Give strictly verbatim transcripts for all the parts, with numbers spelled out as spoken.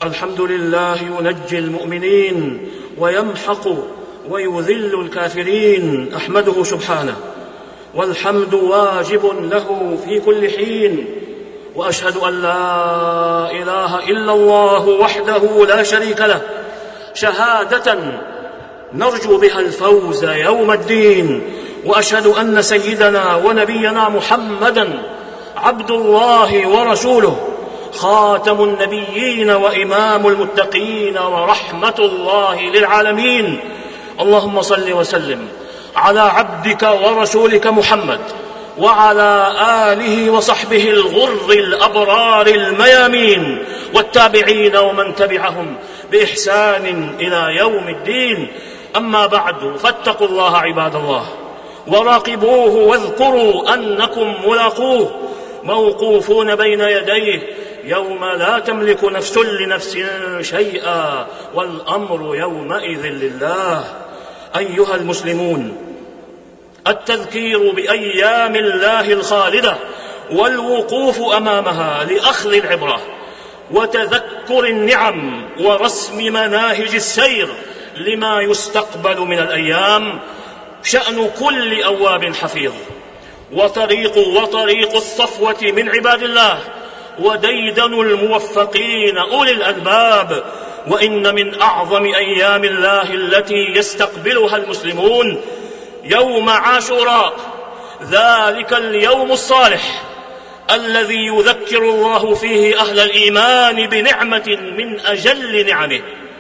الحمد لله ينجي المؤمنين ويمحق ويذل الكافرين، أحمده سبحانه، والحمد واجب له في كل حين، وأشهد أن لا إله إلا الله وحده لا شريك له شهادة نرجو بها الفوز يوم الدين، وأشهد أن سيدنا ونبينا محمدًا عبد الله ورسوله، خاتم النبيين وإمام المتقين ورحمة الله للعالمين. اللهم صل وسلم على عبدك ورسولك محمد وعلى آله وصحبه الغر الأبرار الميامين، والتابعين ومن تبعهم بإحسان إلى يوم الدين. أما بعد، فاتقوا الله عباد الله، وراقبوه واذكروا أنكم ملاقوه، موقوفون بين يديه يوم لا تملك نفس لنفس شيئا، والأمر يومئذ لله. أيها المسلمون، التذكير بأيام الله الخالدة والوقوف أمامها لأخذ العبرة وتذكر النعم ورسم مناهج السير لما يستقبل من الأيام شأن كل أواب حفيظ، وطريق وطريق الصفوة من عباد الله، وديدن الموفقين أولي الألباب. وإن من أعظم أيام الله التي يستقبلها المسلمون يوم عاشوراء، ذلك اليوم الصالح الذي يذكر الله فيه أهل الإيمان بنعمة من أجل نعمه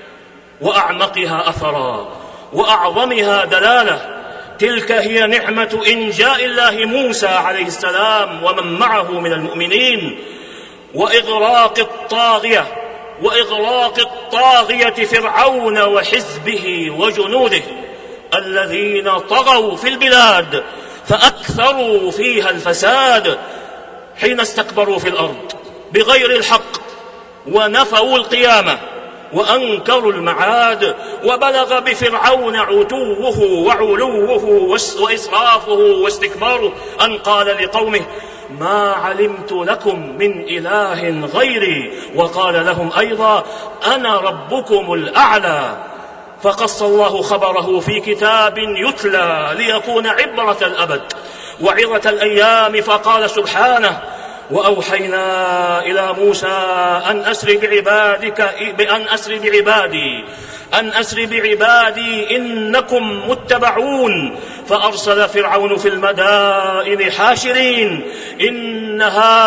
وأعمقها أثرا وأعظمها دلالة. تلك هي نعمة إنجاء الله موسى عليه السلام ومن معه من المؤمنين، وإغراق الطاغية وإغراق الطاغية فرعون وحزبه وجنوده الذين طغوا في البلاد فأكثروا فيها الفساد، حين استكبروا في الأرض بغير الحق ونفوا القيامة وأنكروا المعاد، وبلغ بفرعون عتوه وعلوه وإسرافه واستكباره أن قال لقومه: ما علمت لكم من إله غيري، وقال لهم أيضا: أنا ربكم الأعلى. فقص الله خبره في كتاب يتلى ليكون عبرة الأبد وعظة الأيام، فقال سبحانه: وأوحينا إلى موسى أن أسر بعبادك بأن أسر بعبادي أن أسر بعبادي إنكم متبعون، فأرسل فرعون في المدائن حاشرين إن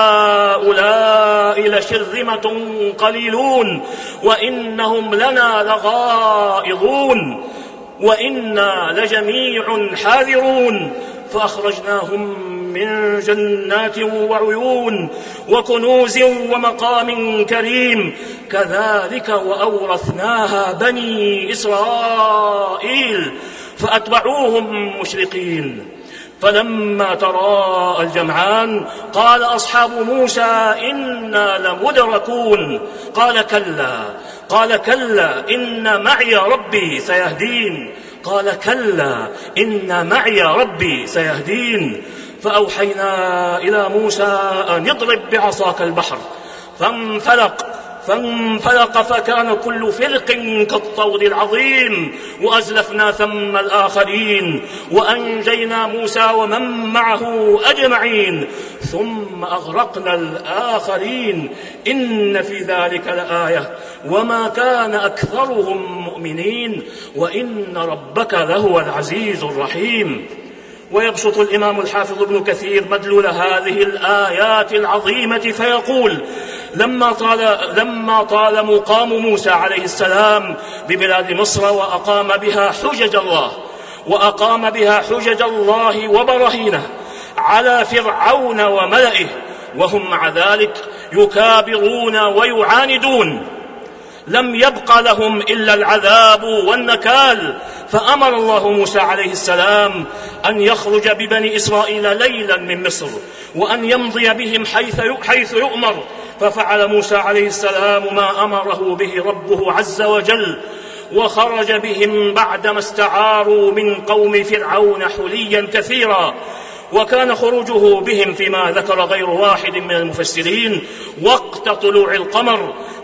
هؤلاء لشرذمة قليلون وإنهم لنا لغائظون وإنا لجميع حاذرون، فأخرجناهم من جنات وعيون وكنوز ومقام كريم، كذلك وأورثناها بني إسرائيل فأتبعوهم مشرقين. فلما تراءى الجمعان قال أصحاب موسى إنا لمدركون، قال كلا قال كلا إن معي ربي سيهدين قال كلا إن معي ربي سيهدين. فأوحينا إلى موسى أن اضرب بعصاك البحر، فانفلق فانفلق فكان كل فرق كالطود العظيم، وأزلفنا ثم الآخرين وأنجينا موسى ومن معه أجمعين ثم أغرقنا الآخرين، إن في ذلك لآية وما كان أكثرهم مؤمنين وإن ربك لهو العزيز الرحيم. ويبسط الإمام الحافظ ابن كثير مدلول هذه الآيات العظيمة فيقول: لما طال, لما طال مقام موسى عليه السلام ببلاد مصر وأقام بها حجج الله وأقام بها حجج الله وبراهينه على فرعون وملئه، وهم مع ذلك يكابرون ويعاندون، لم يبق لهم إلا العذاب والنكال، فأمر الله موسى عليه السلام أن يخرج ببني إسرائيل ليلا من مصر وأن يمضي بهم حيث حيث يؤمر، ففعل موسى عليه السلام ما أمره به ربه عز وجل، وخرج بهم بعدما استعاروا من قوم فرعون حليا كثيرا. وكان خروجه بهم فيما ذكر غير واحد من المفسرين وقت طلوع القمر،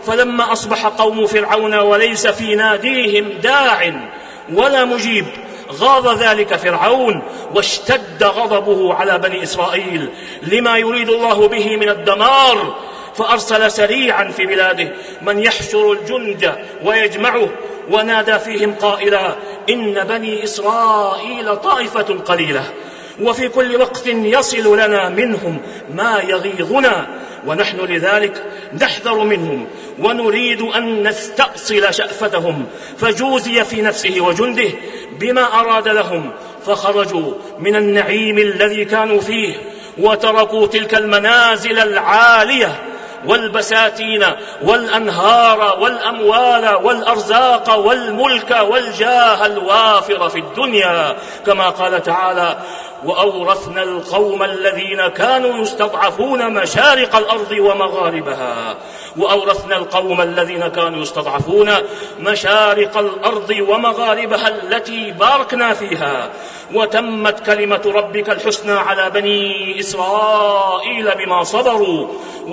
فلما أصبح قوم فرعون وليس في ناديهم داع ولا مجيب غاض ذلك فرعون واشتد غضبه على بني إسرائيل لما يريد الله به من الدمار، فأرسل سريعا في بلاده من يحشر الجند ويجمعه، ونادى فيهم قائلا: إن بني إسرائيل طائفة قليلة وفي كل وقت يصل لنا منهم ما يغيظنا، ونحن لذلك نحذر منهم ونريد أن نستأصل شأفتهم. فجوزي في نفسه وجنده بما أراد لهم، فخرجوا من النعيم الذي كانوا فيه وتركوا تلك المنازل العالية والبساتين والأنهار والأموال والأرزاق والملك والجاه الوافر في الدنيا، كما قال تعالى: وأورثنا القوم الذين كانوا يستضعفون مشارق الأرض ومغاربها وأورثنا القوم الذين كانوا يستضعفون مشارق الأرض ومغاربها التي باركنا فيها، وتمت كلمة ربك الحسنى على بني إسرائيل بما صبروا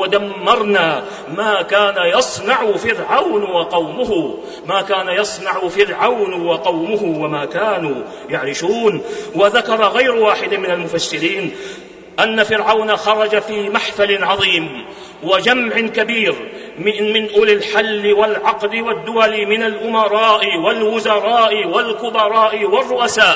ودمرنا ما كان يصنع فرعون وقومه ما كان يصنع فرعون وقومه وما كانوا يعرشون. وذكر غير واحد من المفسرين أن فرعون خرج في محفل عظيم وجمع كبير من, من أولي الحل والعقد والدول من الأمراء والوزراء والكبراء والرؤساء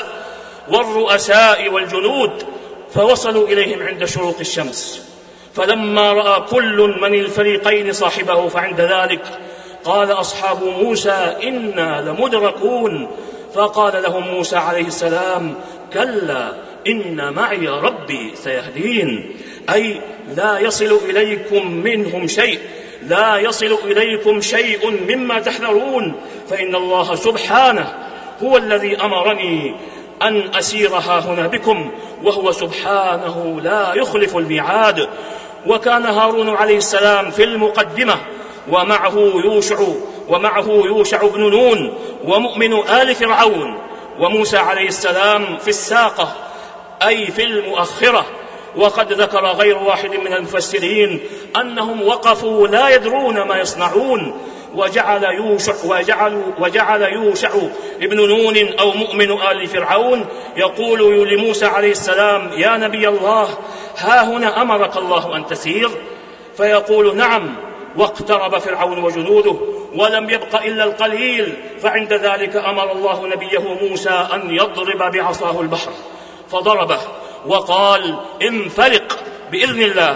والرؤساء والجنود، فوصلوا إليهم عند شروق الشمس. فلما رأى كل من الفريقين صاحبه فعند ذلك قال أصحاب موسى: إنا لمدركون. فقال لهم موسى عليه السلام: كلا إن معي ربي سيهدين، أي لا يصل إليكم منهم شيء لا يصل إليكم شيء مما تحذرون، فإن الله سبحانه هو الذي أمرني أن أسير هاهنا بكم، وهو سبحانه لا يخلف الميعاد. وكان هارون عليه السلام في المقدمة، ومعه يوشع ومعه يوشع بن نون ومؤمن آل فرعون، وموسى عليه السلام في الساقة أي في المؤخرة. وقد ذكر غير واحد من المفسرين أنهم وقفوا لا يدرون ما يصنعون، وجعل يوشع, وجعل وجعل يوشع ابن نون أو مؤمن آل فرعون يقول لموسى عليه السلام: يا نبي الله، ها هنا أمرك الله أن تسير؟ فيقول: نعم. واقترب فرعون وجنوده ولم يبق إلا القليل، فعند ذلك أمر الله نبيه موسى أن يضرب بعصاه البحر، فضربه وقال: انفلق بإذن الله.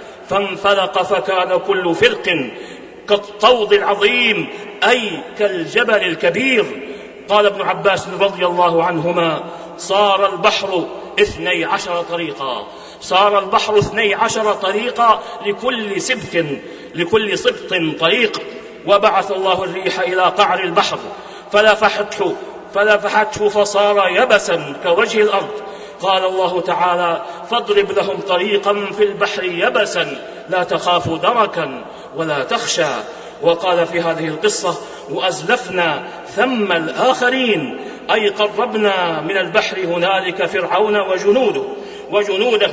فانفلق فكان كل فرق كالطود العظيم أي كالجبل الكبير. قال ابن عباس رضي الله عنهما: صار البحر اثني عشر طريقا صار البحر اثني عشر طريقا لكل سبط لكل سبط طريق. وبعث الله الريح إلى قعر البحر فلفحته فلفحته فصار يبسا كوجه الأرض. قال الله تعالى: فاضرب لهم طريقا في البحر يبسا لا تخاف دركا ولا تخشى. وقال في هذه القصة: وأزلفنا ثم الآخرين، أي قربنا من البحر هنالك فرعون وجنوده وجنوده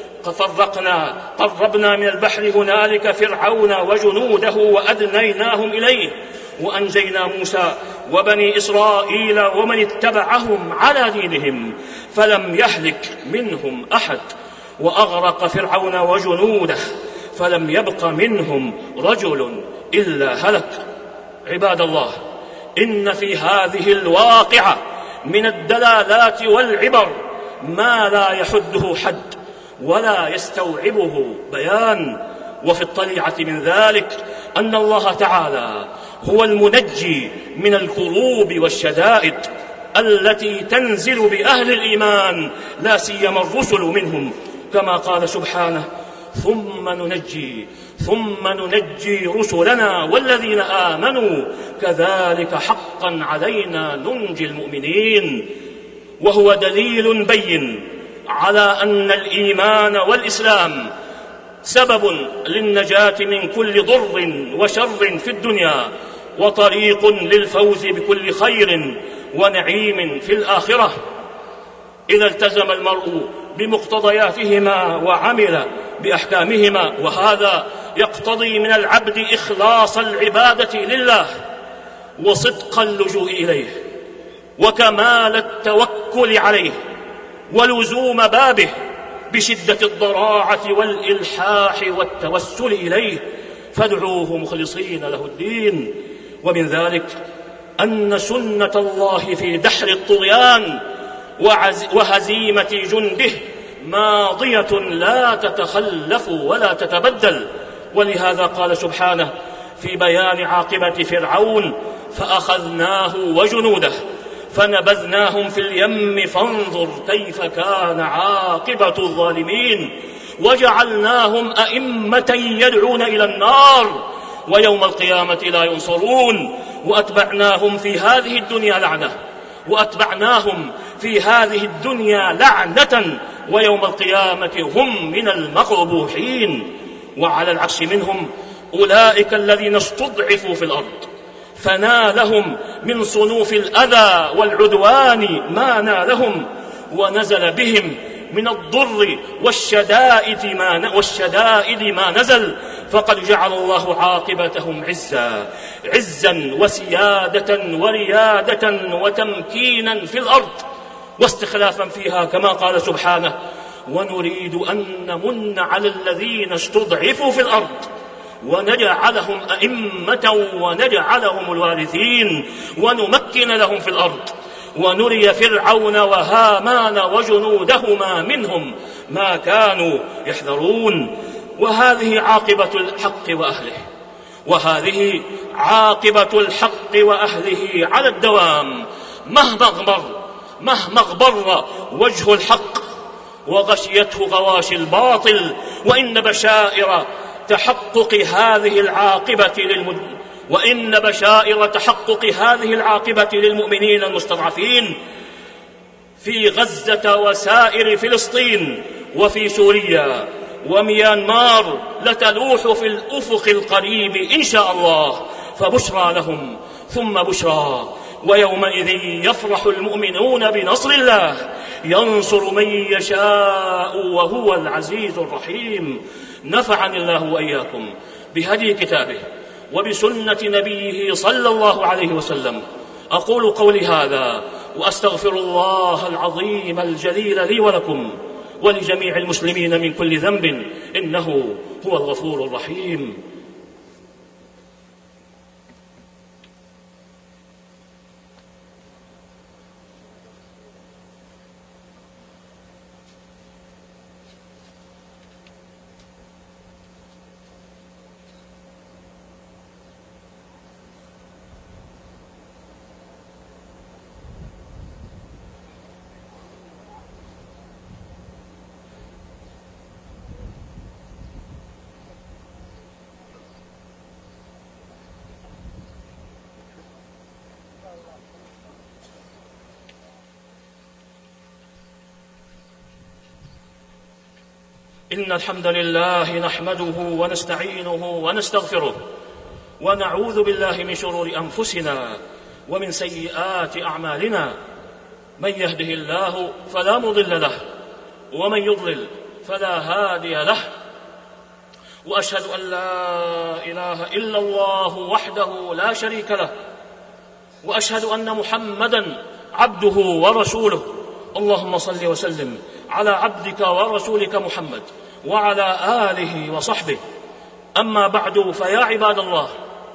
فرقنا قربنا من البحر هنالك فرعون وجنوده وأدنيناهم إليه، وأنجينا موسى وبني إسرائيل ومن اتبعهم على دينهم فلم يهلك منهم أحد، وأغرق فرعون وجنوده فلم يبق منهم رجل إلا هلك. عباد الله، إن في هذه الواقعة من الدلالات والعبر ما لا يحده حد ولا يستوعبه بيان. وفي الطليعة من ذلك أن الله تعالى هو المنجي من الكروب والشدائد التي تنزل بأهل الإيمان، لا سيما الرسل منهم، كما قال سبحانه: ثم ننجي ثم ننجي رسلنا والذين آمنوا كذلك حقا علينا ننجي المؤمنين. وهو دليل بين على أن الإيمان والإسلام سبب للنجاة من كل ضر وشر في الدنيا، وطريق للفوز بكل خير ونعيم في الآخرة، إذا التزم المرء بمقتضياتهما وعمل بأحكامهما. وهذا يقتضي من العبد إخلاص العبادة لله وصدق اللجوء إليه وكمال التوكل عليه ولزوم بابه بشدة الضراعة والإلحاح والتوسل إليه، فادعوه مخلصين له الدين. ومن ذلك أن سنة الله في دحر الطغيان وهزيمة جنده ماضية لا تتخلف ولا تتبدل، ولهذا قال سبحانه في بيان عاقبة فرعون: فأخذناه وجنوده فنبذناهم في اليم فانظر كيف كان عاقبة الظالمين وجعلناهم أئمة يدعون إلى النار ويوم القيامة لا ينصرون وأتبعناهم في هذه الدنيا لعنة وأتبعناهم في هذه الدنيا لعنة ويوم القيامة هم من المقبوحين. وعلى العكس منهم أولئك الذين استضعفوا في الأرض فنالهم من صنوف الأذى والعدوان ما نالهم، ونزل بهم من الضر والشدائد ما, والشدائد ما نزل، فقد جعل الله عاقبتهم عزا عزا وسيادة وريادة وتمكينا في الأرض واستخلافا فيها، كما قال سبحانه: ونريد أن نمن على الذين استضعفوا في الأرض ونجعلهم أئمة ونجعلهم الوارثين ونمكن لهم في الأرض ونري فرعون وهامان وجنودهما منهم ما كانوا يحذرون. وهذه عاقبة الحق وأهله وهذه عاقبة الحق وأهله على الدوام، مهما اغبر مهما اغبر وجه الحق وغشيته غواشي الباطل. وإن بشائر تحقق هذه العاقبة للمد... وإن بشائر تحقق هذه العاقبة للمؤمنين المستضعفين في غزة وسائر فلسطين وفي سوريا وميانمار لتلوح في الأفق القريب إن شاء الله، فبشرى لهم ثم بشرى. ويومئذ يفرح المؤمنون بنصر الله ينصر من يشاء وهو العزيز الرحيم. نفعني الله وإياكم بهدي كتابه وبسنة نبيه صلى الله عليه وسلم. أقول قولي هذا وأستغفر الله العظيم الجليل لي ولكم ولجميع المسلمين من كل ذنب، إنه هو الغفور الرحيم. إن الحمد لله نحمده ونستعينه ونستغفره ونعوذ بالله من شرور أنفسنا ومن سيئات أعمالنا، من يهده الله فلا مضل له ومن يضلل فلا هادي له، وأشهد أن لا إله إلا الله وحده لا شريك له، وأشهد أن محمدًا عبده ورسوله. اللهم صل وسلم على عبدك ورسولك محمد وعلى آله وصحبه. أما بعد، فيا عباد الله،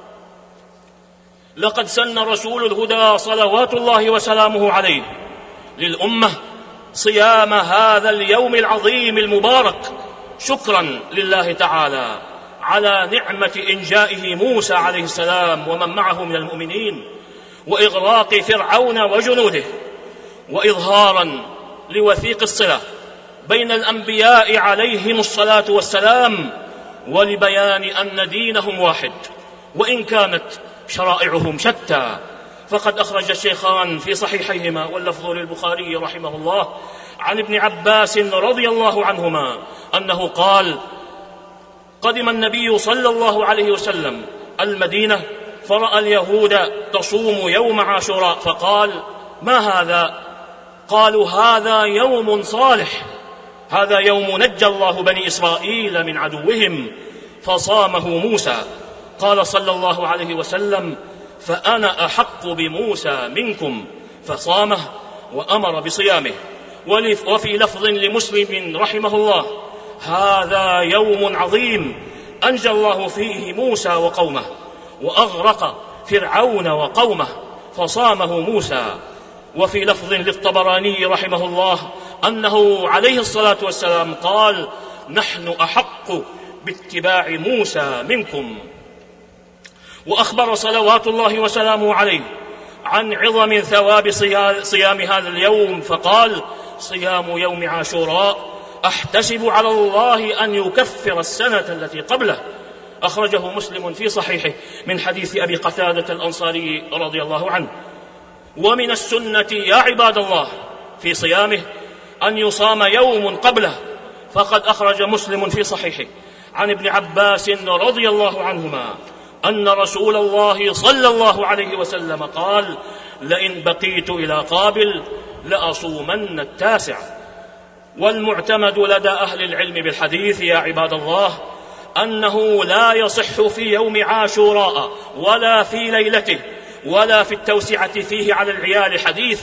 لقد سن رسول الهدى صلوات الله وسلامه عليه للأمة صيام هذا اليوم العظيم المبارك شكرا لله تعالى على نعمة إنجائه موسى عليه السلام ومن معه من المؤمنين وإغراق فرعون وجنوده، وإظهارا لوثيق الصلة بين الأنبياء عليهم الصلاة والسلام، ولبيان أن دينهم واحد وإن كانت شرائعهم شتى. فقد أخرج الشيخان في صحيحيهما واللفظ للبخاري رحمه الله عن ابن عباس رضي الله عنهما أنه قال: قدم النبي صلى الله عليه وسلم المدينة فرأى اليهود تصوم يوم عاشوراء فقال: ما هذا؟ قالوا: هذا يوم صالح، هذا يوم نجى الله بني إسرائيل من عدوهم. فصامه موسى. قال صلى الله عليه وسلم: فأنا أحق بموسى منكم، فصامه وأمر بصيامه. وفي لفظ لمسلم رحمه الله: هذا يوم عظيم أنجى الله فيه موسى وقومه وأغرق فرعون وقومه، فصامه موسى. وفي لفظ للطبراني رحمه الله أنه عليه الصلاة والسلام قال: نحن أحق باتباع موسى منكم. وأخبر صلوات الله وسلامه عليه عن عظم ثواب صيام هذا اليوم، فقال: صيام يوم عاشوراء أحتسب على الله أن يكفر السنة التي قبله. أخرجه مسلم في صحيحه من حديث أبي قتادة الأنصاري رضي الله عنه. ومن السنة يا عباد الله في صيامه أن يصام يوم قبله، فقد أخرج مسلم في صحيحه عن ابن عباس رضي الله عنهما أن رسول الله صلى الله عليه وسلم قال: لئن بقيت إلى قابل لأصومن التاسع. والمعتمد لدى أهل العلم بالحديث يا عباد الله أنه لا يصح في يوم عاشوراء ولا في ليلته ولا في التوسعة فيه على العيال حديث،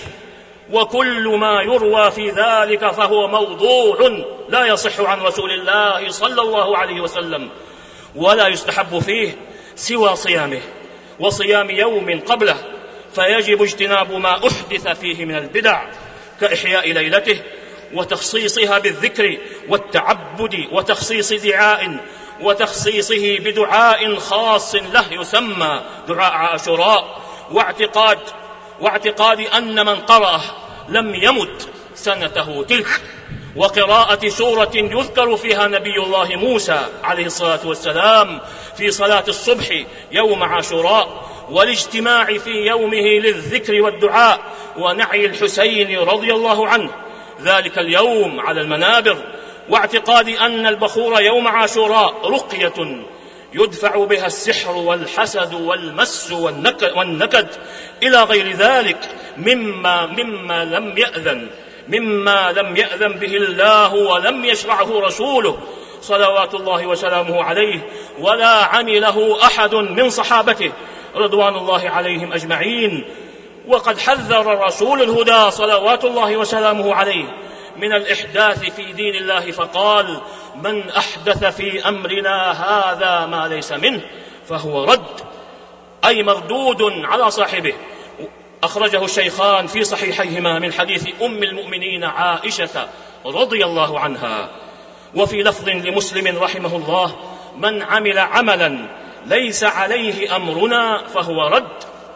وكل ما يروى في ذلك فهو موضوع لا يصح عن رسول الله صلى الله عليه وسلم، ولا يستحب فيه سوى صيامه وصيام يوم قبله، فيجب اجتناب ما أحدث فيه من البدع كإحياء ليلته وتخصيصها بالذكر والتعبد وتخصيص دعاء وتخصيصه بدعاء خاص له يسمى دعاء عاشوراء، واعتقاد واعتقاد أن من قرأه لم يمت سنته تلك، وقراءة سورة يذكر فيها نبي الله موسى عليه الصلاة والسلام في صلاة الصبح يوم عاشوراء، والاجتماع في يومه للذكر والدعاء ونعي الحسين رضي الله عنه ذلك اليوم على المنابر، واعتقاد أن البخور يوم عاشوراء رقية يدفع بها السحر والحسد والمس والنكد إلى غير ذلك مما, مما لم يأذن مما لم يأذن به الله ولم يشرعه رسوله صلوات الله وسلامه عليه، ولا عمله أحد من صحابته رضوان الله عليهم أجمعين. وقد حذر رسول الهدى صلوات الله وسلامه عليه من الإحداث في دين الله فقال: من أحدث في أمرنا هذا ما ليس منه فهو رد، أي مردود على صاحبه. أخرجه الشيخان في صحيحيهما من حديث أم المؤمنين عائشة رضي الله عنها. وفي لفظ لمسلم رحمه الله: من عمل عملا ليس عليه أمرنا فهو رد.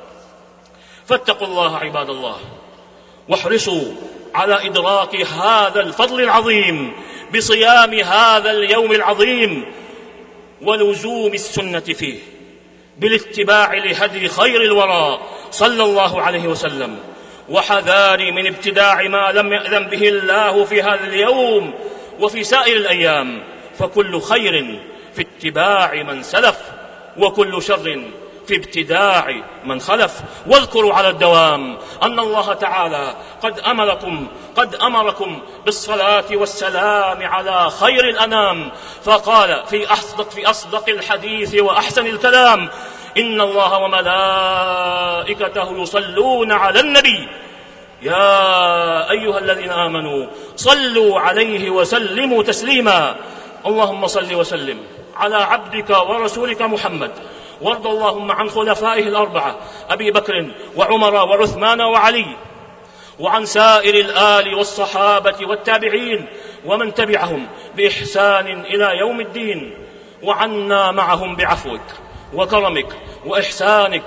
فاتقوا الله عباد الله، واحرصوا على إدراك هذا الفضل العظيم بصيام هذا اليوم العظيم ولزوم السنة فيه بالاتباع لهدي خير الورى صلى الله عليه وسلم، وحذار من ابتداع ما لم يأذن به الله في هذا اليوم وفي سائر الأيام، فكل خير في اتباع من سلف وكل شر في ابتداع من خلف. واذكروا على الدوام أن الله تعالى قد أمركم قد أمركم بالصلاة والسلام على خير الأنام، فقال في أصدق في أصدق الحديث وأحسن الكلام: إن الله وملائكته يصلون على النبي يا أيها الذين آمنوا صلوا عليه وسلموا تسليما. اللهم صل وسلم على عبدك ورسولك محمد، وارض اللهم عن خلفائه الأربعة أبي بكر وعمر وعثمان وعلي، وعن سائر الآل والصحابة والتابعين ومن تبعهم بإحسان إلى يوم الدين، وعنا معهم بعفوك وكرمك وإحسانك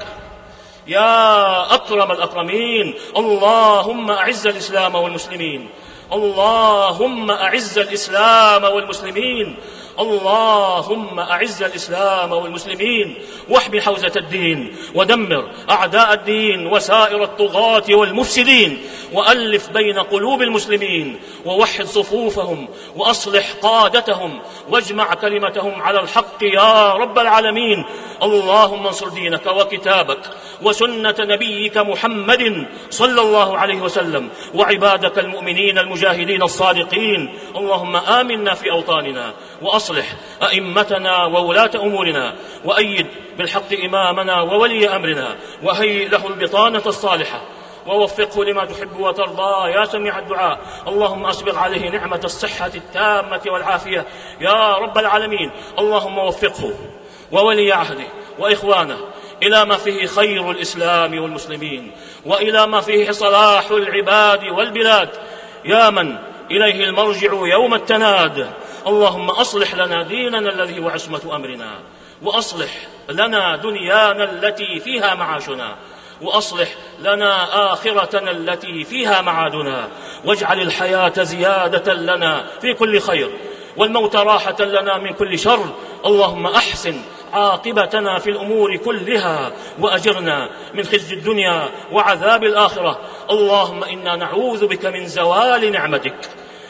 يا أكرم الأكرمين. اللهم أعز الإسلام والمسلمين، اللهم أعز الإسلام والمسلمين، اللهم أعز الإسلام والمسلمين، واحمي حوزة الدين، ودمر أعداء الدين وسائر الطغاة والمفسدين، وألف بين قلوب المسلمين، ووحد صفوفهم، وأصلح قادتهم، واجمع كلمتهم على الحق يا رب العالمين. اللهم انصر دينك وكتابك وسنة نبيك محمد صلى الله عليه وسلم وعبادك المؤمنين المجاهدين الصادقين. اللهم آمنا في أوطاننا وأصلح أئمتنا وولاة أمورنا وأيد بالحق إمامنا وولي أمرنا وهيئ له البطانة الصالحة ووفقه لما تحب وترضى يا سميع الدعاء. اللهم أسبغ عليه نعمة الصحة التامة والعافية يا رب العالمين. اللهم وفقه وولي عهده وإخوانه إلى ما فيه خير الإسلام والمسلمين وإلى ما فيه صلاح العباد والبلاد يا من إليه المرجع يوم التناد. اللهم أصلح لنا ديننا الذي هو عصمة أمرنا، وأصلح لنا دنيانا التي فيها معاشنا، وأصلح لنا آخرتنا التي فيها معادنا، واجعل الحياة زيادة لنا في كل خير والموت راحة لنا من كل شر. اللهم أحسن عاقبتنا في الأمور كلها وأجرنا من خزي الدنيا وعذاب الآخرة. اللهم إنا نعوذ بك من زوال نعمتك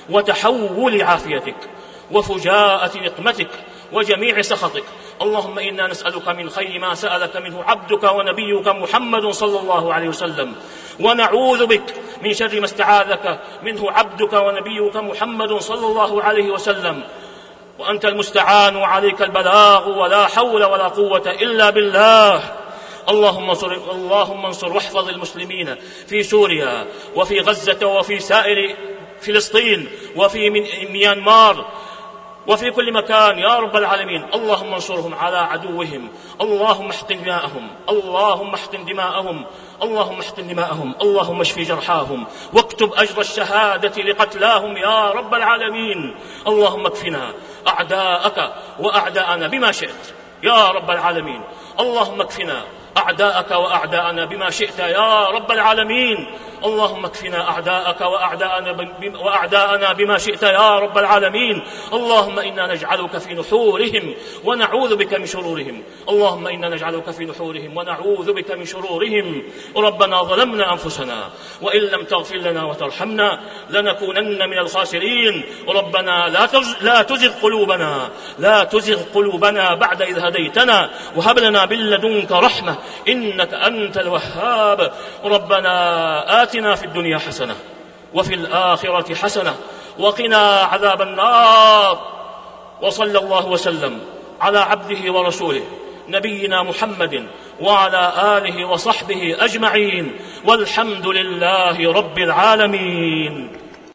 وتحول عافيتك وفجاءة نقمتك وجميع سخطك. اللهم إنا نسألك من خير ما سألك منه عبدك ونبيك محمد صلى الله عليه وسلم، ونعوذ بك من شر ما استعاذك منه عبدك ونبيك محمد صلى الله عليه وسلم. وأنت المستعان وعليك البلاغ ولا حول ولا قوة إلا بالله. اللهم انصر, اللهم انصر واحفظ المسلمين في سوريا وفي غزة وفي سائر فلسطين وفي ميانمار وفي كل مكان يا رب العالمين. اللهم انصرهم على عدوهم. اللهم احقن دماءهم اللهم احقن دماءهم اللهم احقن دماءهم اللهم اشف جرحاهم واكتب أجر الشهادة لقتلاهم يا رب العالمين. اللهم اكفنا أعداءك وأعداءنا بما شئت يا رب العالمين. اللهم اكفنا أعداءك وأعداءنا بما شئت يا رب العالمين. اللهم اكفنا أعداءك وأعداءنا, وأعداءنا بما شئت يا رب العالمين. اللهم إنا نجعلك في نحورهم ونعوذ بك من شرورهم. اللهم إنا نجعلك في نحورهم ونعوذ بك من شرورهم. ربنا ظلمنا أنفسنا وإن لم تغفر لنا وترحمنا لنكونن من الخاسرين. ربنا لا لا تزغ قلوبنا لا تزغ قلوبنا بعد إذ هديتنا وهب لنا من لدنك رحمة إنك أنت الوهاب. ربنا آتنا في الدنيا حسنة وفي الآخرة حسنة وقنا عذاب النار. وصلى الله وسلم على عبده ورسوله نبينا محمد وعلى آله وصحبه أجمعين والحمد لله رب العالمين.